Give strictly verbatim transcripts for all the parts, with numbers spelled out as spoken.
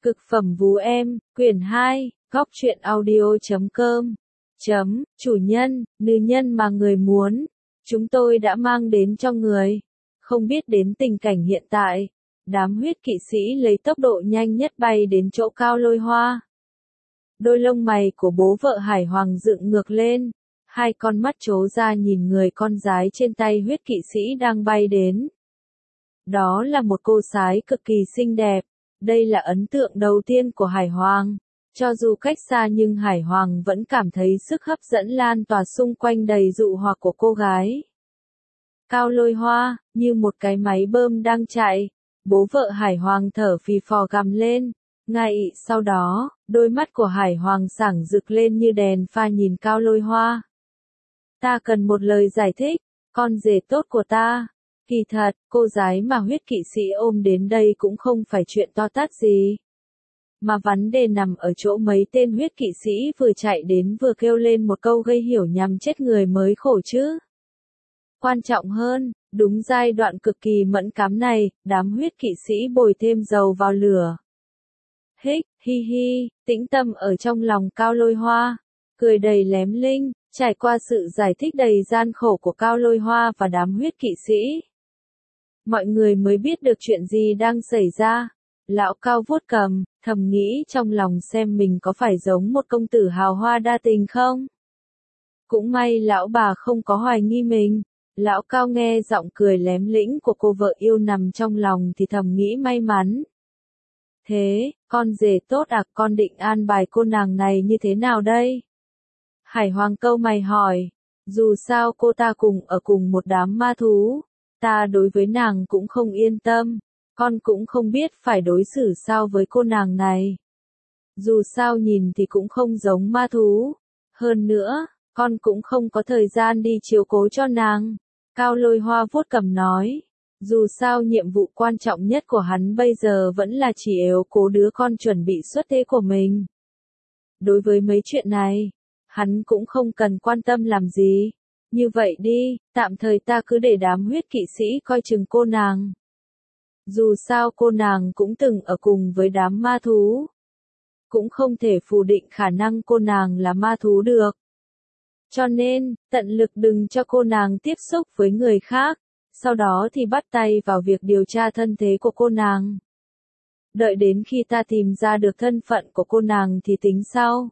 Cực phẩm vú em, quyển hai, góc truyện audio chấm com. Chấm, chủ nhân, nữ nhân mà người muốn, chúng tôi đã mang đến cho người. Không biết đến tình cảnh hiện tại, đám huyết kỵ sĩ lấy tốc độ nhanh nhất bay đến chỗ Cao Lôi Hoa. Đôi lông mày của bố vợ Hải Hoàng dựng ngược lên, hai con mắt trố ra nhìn người con gái trên tay huyết kỵ sĩ đang bay đến. Đó là một cô gái cực kỳ xinh đẹp. Đây là ấn tượng đầu tiên của Hải Hoàng. Cho dù cách xa nhưng Hải Hoàng vẫn cảm thấy sức hấp dẫn lan tỏa xung quanh đầy dụ hoặc của cô gái. Cao Lôi Hoa, như một cái máy bơm đang chạy, bố vợ Hải Hoàng thở phì phò gầm lên. Ngay sau đó, đôi mắt của Hải Hoàng sảng rực lên như đèn pha nhìn Cao Lôi Hoa. Ta cần một lời giải thích, con rể tốt của ta. Kỳ thật, cô gái mà huyết kỵ sĩ ôm đến đây cũng không phải chuyện to tát gì. Mà vấn đề nằm ở chỗ mấy tên huyết kỵ sĩ vừa chạy đến vừa kêu lên một câu gây hiểu nhằm chết người mới khổ chứ. Quan trọng hơn, đúng giai đoạn cực kỳ mẫn cám này, đám huyết kỵ sĩ bồi thêm dầu vào lửa. Hích, hi hi, tĩnh tâm ở trong lòng Cao Lôi Hoa, cười đầy lém linh, trải qua sự giải thích đầy gian khổ của Cao Lôi Hoa và đám huyết kỵ sĩ. Mọi người mới biết được chuyện gì đang xảy ra. Lão Cao vuốt cầm, thầm nghĩ trong lòng xem mình có phải giống một công tử hào hoa đa tình không. Cũng may lão bà không có hoài nghi mình. Lão Cao nghe giọng cười lém lĩnh của cô vợ yêu nằm trong lòng thì thầm nghĩ may mắn. Thế, con rể tốt à, con định an bài cô nàng này như thế nào đây? Hải Hoàng câu mày hỏi, dù sao cô ta cùng ở cùng một đám ma thú. Ta đối với nàng cũng không yên tâm, con cũng không biết phải đối xử sao với cô nàng này. Dù sao nhìn thì cũng không giống ma thú. Hơn nữa, con cũng không có thời gian đi chiếu cố cho nàng. Cao Lôi Hoa vuốt cằm nói, dù sao nhiệm vụ quan trọng nhất của hắn bây giờ vẫn là chỉ yếu cố đứa con chuẩn bị xuất thế của mình. Đối với mấy chuyện này, hắn cũng không cần quan tâm làm gì. Như vậy đi, tạm thời ta cứ để đám huyết kỵ sĩ coi chừng cô nàng. Dù sao cô nàng cũng từng ở cùng với đám ma thú. Cũng không thể phủ định khả năng cô nàng là ma thú được. Cho nên, tận lực đừng cho cô nàng tiếp xúc với người khác, sau đó thì bắt tay vào việc điều tra thân thế của cô nàng. Đợi đến khi ta tìm ra được thân phận của cô nàng thì tính sau.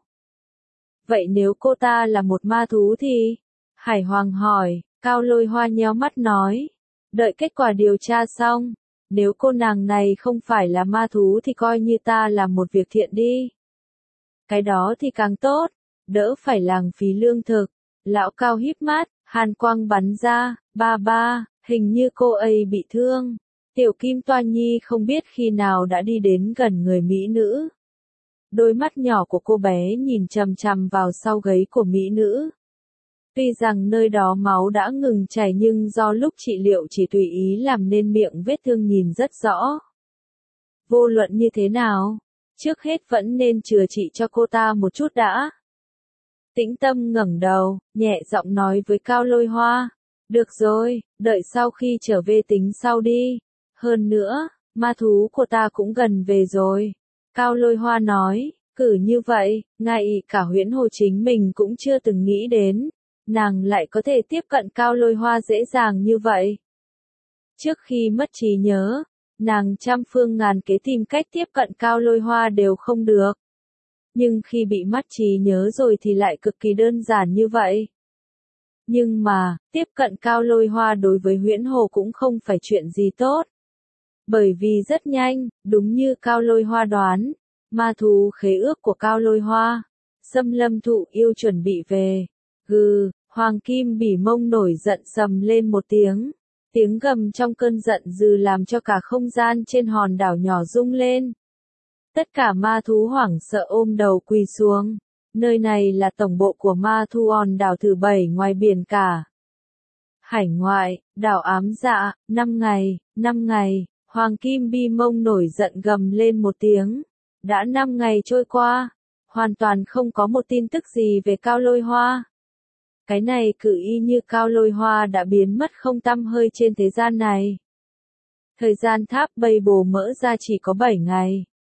Vậy nếu cô ta là một ma thú thì... Hải Hoàng hỏi, Cao Lôi Hoa nhéo mắt nói, đợi kết quả điều tra xong, nếu cô nàng này không phải là ma thú thì coi như ta làm một việc thiện đi. Cái đó thì càng tốt, đỡ phải lãng phí lương thực. Lão Cao híp mắt, hàn quang bắn ra, ba ba, hình như cô ấy bị thương. Tiểu Kim Toa Nhi không biết khi nào đã đi đến gần người mỹ nữ. Đôi mắt nhỏ của cô bé nhìn chằm chằm vào sau gáy của mỹ nữ. Tuy rằng nơi đó máu đã ngừng chảy nhưng do lúc trị liệu chỉ tùy ý làm nên miệng vết thương nhìn rất rõ. Vô luận như thế nào, trước hết vẫn nên chữa trị cho cô ta một chút đã. Tĩnh Tâm ngẩng đầu, nhẹ giọng nói với Cao Lôi Hoa, được rồi, đợi sau khi trở về tính sau đi. Hơn nữa, ma thú của ta cũng gần về rồi. Cao Lôi Hoa nói, cử như vậy, ngay cả Huyễn Hồ chính mình cũng chưa từng nghĩ đến. Nàng lại có thể tiếp cận Cao Lôi Hoa dễ dàng như vậy. Trước khi mất trí nhớ, nàng trăm phương ngàn kế tìm cách tiếp cận Cao Lôi Hoa đều không được. Nhưng khi bị mất trí nhớ rồi thì lại cực kỳ đơn giản như vậy. Nhưng mà, tiếp cận Cao Lôi Hoa đối với Huyễn Hồ cũng không phải chuyện gì tốt. Bởi vì rất nhanh, đúng như Cao Lôi Hoa đoán, ma thú khế ước của Cao Lôi Hoa, Xâm Lâm Thụ Yêu chuẩn bị về. Gừ, Hoàng Kim Bỉ Mông nổi giận sầm lên một tiếng. Tiếng gầm trong cơn giận dữ làm cho cả không gian trên hòn đảo nhỏ rung lên. Tất cả ma thú hoảng sợ ôm đầu quỳ xuống. Nơi này là tổng bộ của ma thú hòn đảo thứ bảy ngoài biển cả. Hải ngoại, đảo ám dạ, năm ngày, năm ngày, Hoàng Kim Bỉ Mông nổi giận gầm lên một tiếng. Đã năm ngày trôi qua, hoàn toàn không có một tin tức gì về Cao Lôi Hoa. Cái này cứ y như Cao Lôi Hoa đã biến mất không tăm hơi trên thế gian này. Thời gian tháp Bầy Bồ mở ra chỉ có bảy ngày.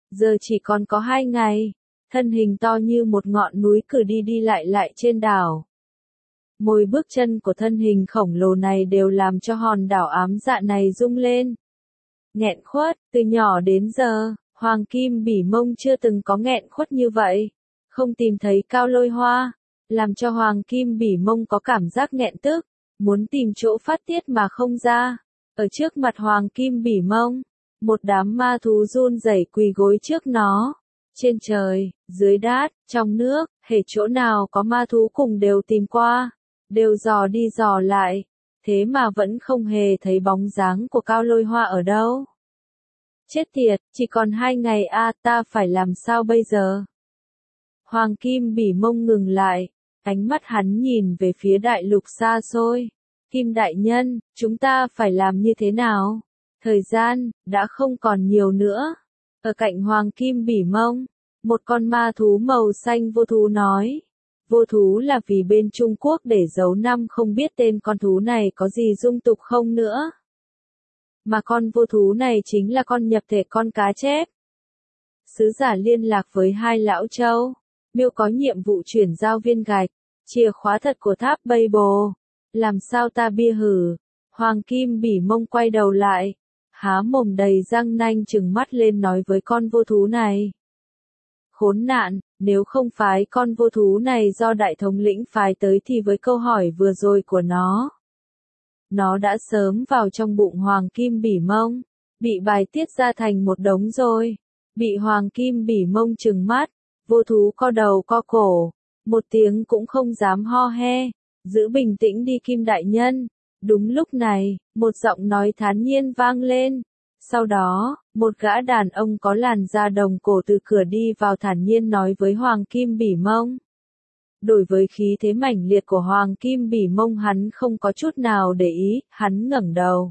giờ chỉ còn có hai ngày, thân hình to như một ngọn núi cứ đi đi lại lại trên đảo. Mỗi bước chân của thân hình khổng lồ này đều làm cho hòn đảo ám dạ này rung lên. Nghẹn khuất, từ nhỏ đến giờ, Hoàng Kim Bỉ Mông chưa từng có nghẹn khuất như vậy. Không tìm thấy Cao Lôi Hoa, làm cho Hoàng Kim Bỉ Mông có cảm giác nghẹn tức, muốn tìm chỗ phát tiết mà không ra. Ở trước mặt Hoàng Kim Bỉ Mông, một đám ma thú run rẩy quỳ gối trước nó. Trên trời, dưới đát, trong nước, hễ chỗ nào có ma thú cùng đều tìm qua, đều dò đi dò lại, thế mà vẫn không hề thấy bóng dáng của Cao Lôi Hoa ở đâu. Chết tiệt, chỉ còn hai ngày a, à, ta phải làm sao bây giờ? Hoàng Kim Bỉ Mông ngừng lại, ánh mắt hắn nhìn về phía đại lục xa xôi. Kim đại nhân, chúng ta phải làm như thế nào? Thời gian, đã không còn nhiều nữa. Ở cạnh Hoàng Kim Bỉ Mông, một con ma thú màu xanh vô thú nói. Vô thú là vì bên Trung Quốc để giấu năm không biết tên con thú này có gì dung tục không nữa. Mà con vô thú này chính là con nhập thể con cá chép. Sứ giả liên lạc với hai lão châu. Miêu có nhiệm vụ chuyển giao viên gạch, chìa khóa thật của tháp Babel. Làm sao ta bia hử? Hoàng Kim Bỉ Mông quay đầu lại, há mồm đầy răng nanh trừng mắt lên nói với con vô thú này. Khốn nạn, nếu không phái con vô thú này do đại thống lĩnh phái tới thì với câu hỏi vừa rồi của nó, nó đã sớm vào trong bụng Hoàng Kim Bỉ Mông, bị bài tiết ra thành một đống rồi. Bị Hoàng Kim Bỉ Mông trừng mắt, vô thú co đầu co cổ, một tiếng cũng không dám ho he, giữ bình tĩnh đi Kim đại nhân. Đúng lúc này, một giọng nói thản nhiên vang lên. Sau đó, một gã đàn ông có làn da đồng cổ từ cửa đi vào thản nhiên nói với Hoàng Kim Bỉ Mông. Đối với khí thế mãnh liệt của Hoàng Kim Bỉ Mông hắn không có chút nào để ý, hắn ngẩng đầu.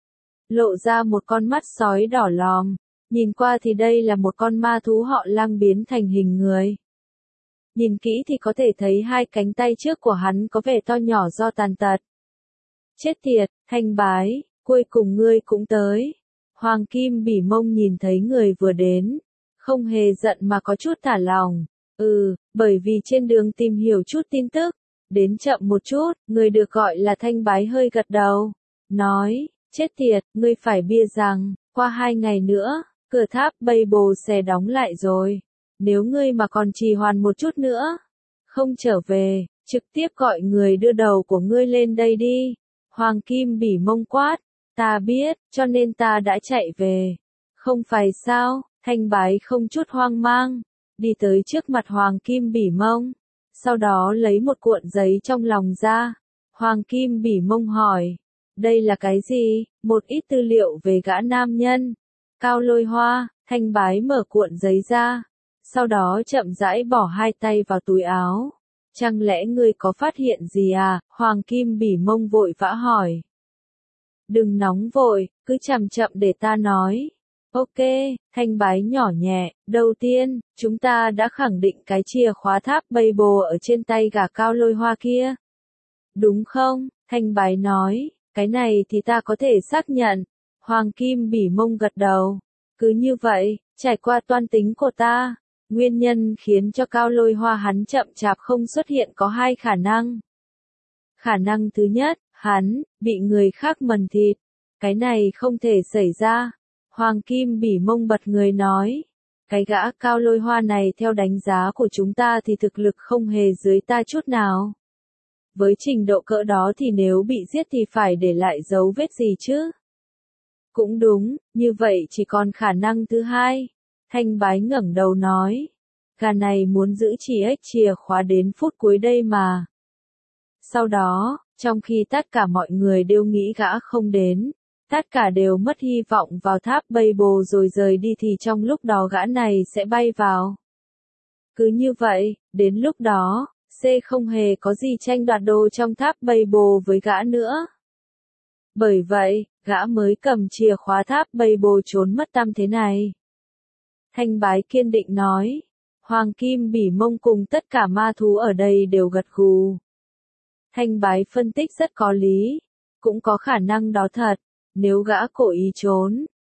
Lộ ra một con mắt sói đỏ lòm, nhìn qua thì đây là một con ma thú họ Lang biến thành hình người. Nhìn kỹ thì có thể thấy hai cánh tay trước của hắn có vẻ to nhỏ do tàn tật. Chết tiệt, Thanh Bái, cuối cùng ngươi cũng tới. Hoàng Kim Bỉ Mông nhìn thấy người vừa đến, không hề giận mà có chút thả lòng. Ừ, bởi vì trên đường tìm hiểu chút tin tức, đến chậm một chút, người được gọi là Thanh Bái hơi gật đầu. Nói, chết tiệt, ngươi phải bia rằng, qua hai ngày nữa, cửa tháp Babel sẽ đóng lại rồi. Nếu ngươi mà còn trì hoãn một chút nữa, không trở về, trực tiếp gọi người đưa đầu của ngươi lên đây đi. Hoàng Kim Bỉ Mông quát, ta biết, cho nên ta đã chạy về. Không phải sao? Thanh Bái không chút hoang mang, đi tới trước mặt Hoàng Kim Bỉ Mông, sau đó lấy một cuộn giấy trong lòng ra. Hoàng Kim Bỉ Mông hỏi, đây là cái gì? Một ít tư liệu về gã nam nhân. Cao Lôi Hoa. Thanh Bái mở cuộn giấy ra, sau đó chậm rãi bỏ hai tay vào túi áo. Chẳng lẽ ngươi có phát hiện gì à? Hoàng Kim Bỉ Mông vội vã hỏi. Đừng nóng vội, cứ chậm chậm để ta nói. Ok, Thanh Bái nhỏ nhẹ, đầu tiên, chúng ta đã khẳng định cái chìa khóa tháp Babel ở trên tay gã Cao Lôi Hoa kia. Đúng không? Thanh Bái nói, cái này thì ta có thể xác nhận. Hoàng Kim Bỉ Mông gật đầu. Cứ như vậy, trải qua toan tính của ta, nguyên nhân khiến cho Cao Lôi Hoa hắn chậm chạp không xuất hiện có hai khả năng. Khả năng thứ nhất, hắn bị người khác mần thịt. Cái này không thể xảy ra. Hoàng Kim Bỉ Mông bật người nói. Cái gã Cao Lôi Hoa này theo đánh giá của chúng ta thì thực lực không hề dưới ta chút nào. Với trình độ cỡ đó thì nếu bị giết thì phải để lại dấu vết gì chứ? Cũng đúng, như vậy chỉ còn khả năng thứ hai. Thanh Bái ngẩng đầu nói. Gà này muốn giữ chỉ ếch chìa khóa đến phút cuối đây mà. Sau đó, trong khi tất cả mọi người đều nghĩ gã không đến, tất cả đều mất hy vọng vào tháp Babel rồi rời đi thì trong lúc đó gã này sẽ bay vào. Cứ như vậy, đến lúc đó, C không hề có gì tranh đoạt đồ trong tháp Babel với gã nữa. Bởi vậy, gã mới cầm chìa khóa tháp Babel trốn mất tăm thế này. Thanh Bái kiên định nói. Hoàng Kim Bỉ Mông cùng tất cả ma thú ở đây đều gật gù. Thanh Bái phân tích rất có lý. Cũng có khả năng đó thật. Nếu gã cố ý trốn,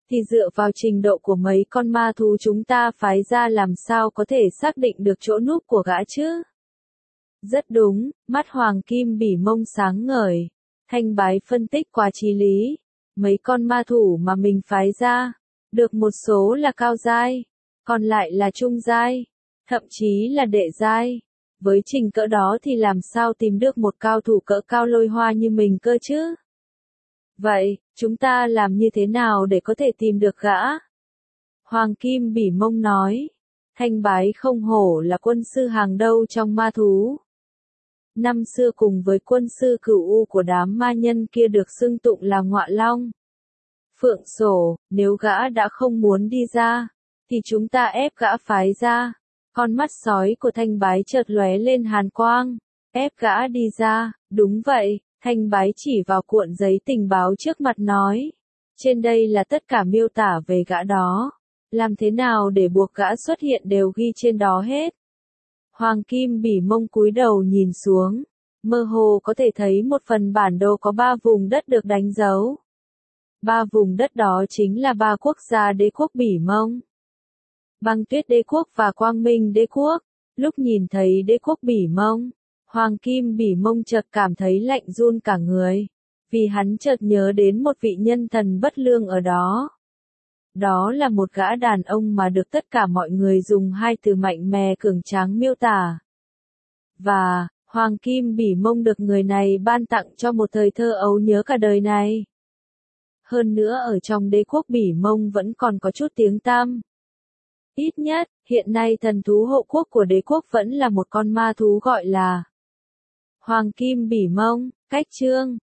thì dựa vào trình độ của mấy con ma thú chúng ta phái ra làm sao có thể xác định được chỗ núp của gã chứ? Rất đúng, mắt Hoàng Kim Bỉ Mông sáng ngời. Thanh Bái phân tích quá chí lý. Mấy con ma thủ mà mình phái ra, được một số là cao giai, còn lại là trung giai, thậm chí là đệ giai. Với trình cỡ đó thì làm sao tìm được một cao thủ cỡ cao Lôi Hoa như mình cơ chứ? Vậy, chúng ta làm như thế nào để có thể tìm được gã? Hoàng Kim Bỉ Mông nói. Thanh Bái không hổ là quân sư hàng đầu trong ma thú. Năm xưa cùng với quân sư cửu u của đám ma nhân kia được xưng tụng là Ngọa Long. Phượng Sổ, nếu gã đã không muốn đi ra, thì chúng ta ép gã phái ra. Con mắt sói của Thanh Bái chợt lóe lên hàn quang. Ép gã đi ra, đúng vậy, Thanh Bái chỉ vào cuộn giấy tình báo trước mặt nói. Trên đây là tất cả miêu tả về gã đó. Làm thế nào để buộc gã xuất hiện đều ghi trên đó hết. Hoàng Kim Bỉ Mông cúi đầu nhìn xuống. Mơ hồ có thể thấy một phần bản đồ có ba vùng đất được đánh dấu. Ba vùng đất đó chính là ba quốc gia đế quốc Bỉ Mông, Băng Tuyết Đế quốc và Quang Minh Đế quốc. Lúc nhìn thấy đế quốc Bỉ Mông, Hoàng Kim Bỉ Mông chợt cảm thấy lạnh run cả người, vì hắn chợt nhớ đến một vị nhân thần bất lương ở đó. Đó là một gã đàn ông mà được tất cả mọi người dùng hai từ mạnh mẽ cường tráng miêu tả. Và, Hoàng Kim Bỉ Mông được người này ban tặng cho một thời thơ ấu nhớ cả đời này. Hơn nữa ở trong đế quốc Bỉ Mông vẫn còn có chút tiếng tăm. Ít nhất, hiện nay thần thú hộ quốc của đế quốc vẫn là một con ma thú gọi là Hoàng Kim Bỉ Mông. Cách chương